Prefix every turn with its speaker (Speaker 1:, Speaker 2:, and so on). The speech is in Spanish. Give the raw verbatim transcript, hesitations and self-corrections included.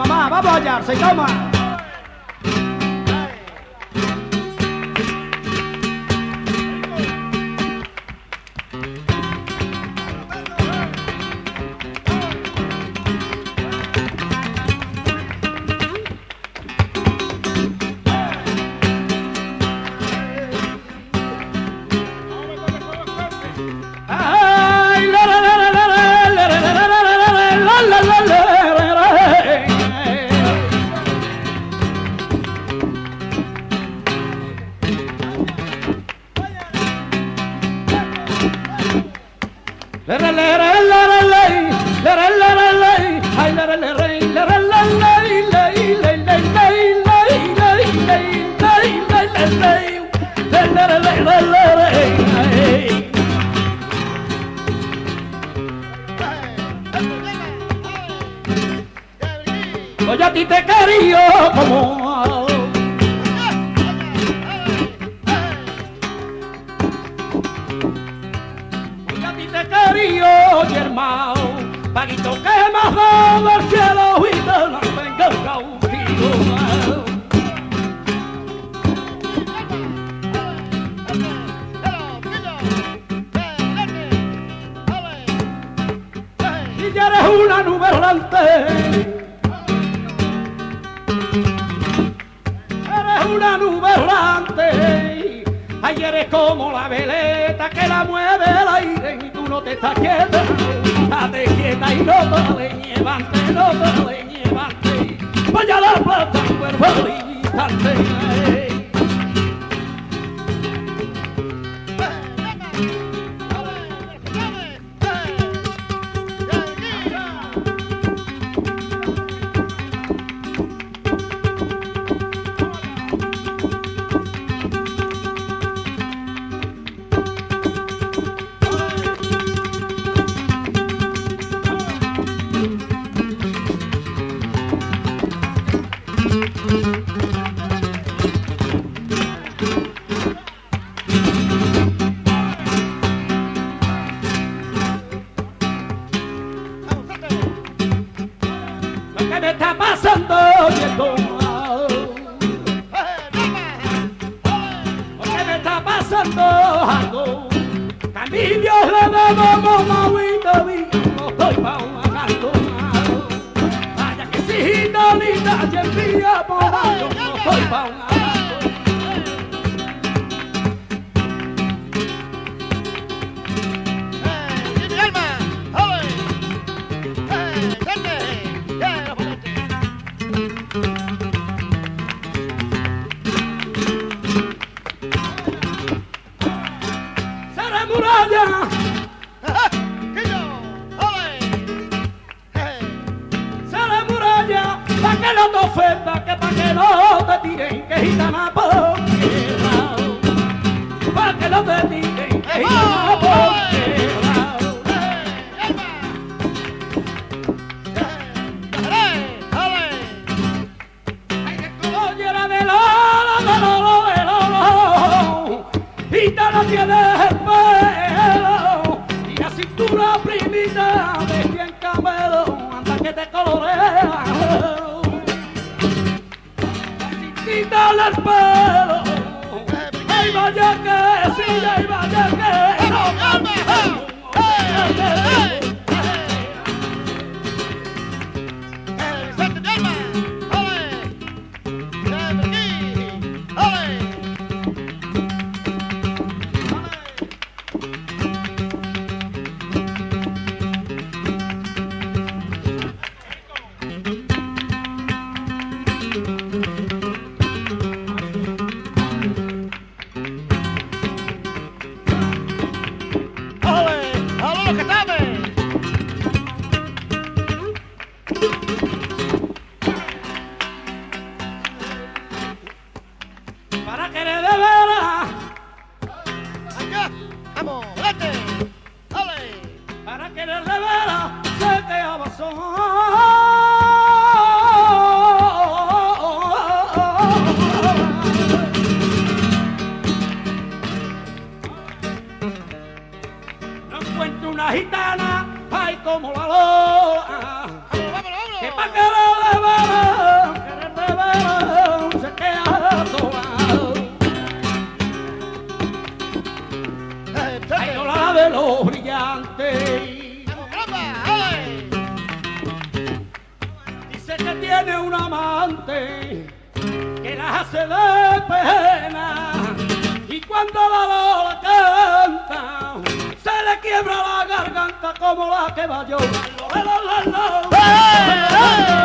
Speaker 1: mamá, vamos allá, se toma. Yo a ti te quería como yo a ti te quería, oye hermano, paguito que me has dado del cielo y te la vengo contigo. Y ya eres una nube errante, una nube errante, ay eres como la veleta que la mueve el aire y tú no te estás quieta, estate quieta y no te le levante, no te le levante, vaya a la plata el cuerpo al instante. ¿Qué me está pasando? ¿Qué me está pasando? Algo que a mi Dios le debo como agüita, no estoy pa' un agarro. Vaya que si Dolita y envía por algo, no estoy pa' un agarro. Que no te ofenda, que pa' que no te tiren, que gitana porquera, pa' que no te tiren, que gitana porquera. Ay, que como llena de loro, de loro, de loro, gitana tiene el pelo y la cintura primita de bien camelo, anda que te colorea. Quítale el pelo, ay vaya que sí, ay vaya que no, para que le de veras,
Speaker 2: allá, vamos, vete, dale,
Speaker 1: para que le de veras se te abasó. No encuentro una gitana, ay como la loa.
Speaker 2: vámonos, vámonos, vámonos.
Speaker 1: Que pa' querer de veras, querer de veras, se queda sola. Ay, no la de los brillantes.
Speaker 2: ¡Vamos, caramba! ¡Ay!
Speaker 1: Dice que tiene un amante que la hace de pena. Y cuando la lola canta, se le quiebra la garganta como la que va llorando.
Speaker 2: ¡Eh, eh!